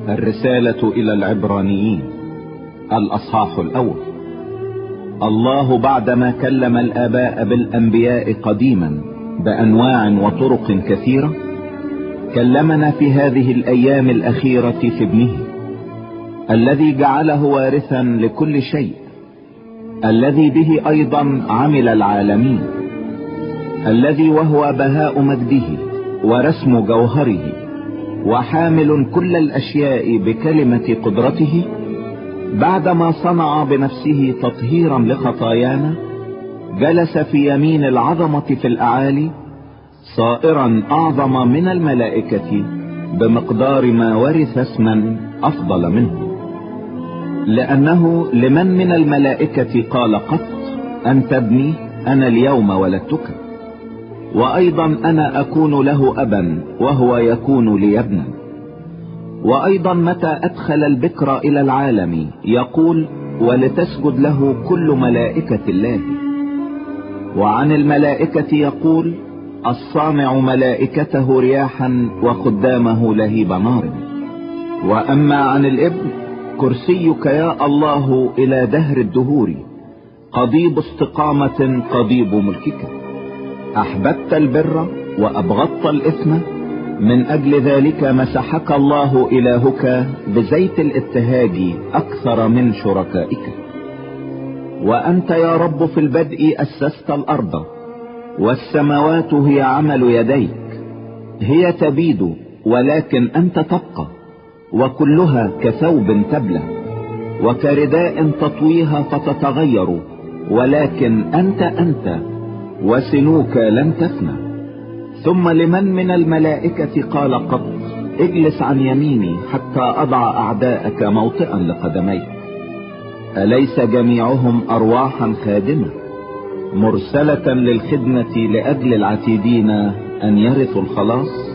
الرسالة إلى العبرانيين الأصحاح الأول. الله بعدما كلم الآباء بالأنبياء قديما بأنواع وطرق كثيرة، كلمنا في هذه الأيام الأخيرة في ابنه الذي جعله وارثا لكل شيء، الذي به أيضا عمل العالمين، الذي وهو بهاء مجده ورسم جوهره، وحامل كل الأشياء بكلمة قدرته، بعدما صنع بنفسه تطهيرا لخطايانا، جلس في يمين العظمة في الأعالي، صائرا أعظم من الملائكة بمقدار ما ورث اسما أفضل منه. لأنه لمن من الملائكة قال قط: أنت ابني، أنا اليوم ولدتك. وأيضا أنا أكون له أبا وهو يكون لي ابنا. وأيضا متى أدخل البكر إلى العالم يقول: ولتسجد له كل ملائكة الله. وعن الملائكة يقول: الصانع ملائكته رياحا وخدامه لهيب نار. وأما عن الابن: كرسيك يا الله إلى دهر الدهور، قضيب استقامة قضيب ملكك. أحببت البر وأبغضت الإثم، من أجل ذلك مسحك الله إلهك بزيت الابتهاج أكثر من شركائك. وأنت يا رب في البدء أسست الأرض، والسماوات هي عمل يديك. هي تبيد ولكن أنت تبقى، وكلها كثوب تبلى، وكرداء تطويها فتتغير، ولكن أنت وسنوك لن تفنى. ثم لمن من الملائكة قال قط: اجلس عن يميني حتى أضع أعداءك موطئا لقدميك؟ أليس جميعهم أرواحا خادمة مرسلة للخدمة لأجل العتيدين أن يرثوا الخلاص؟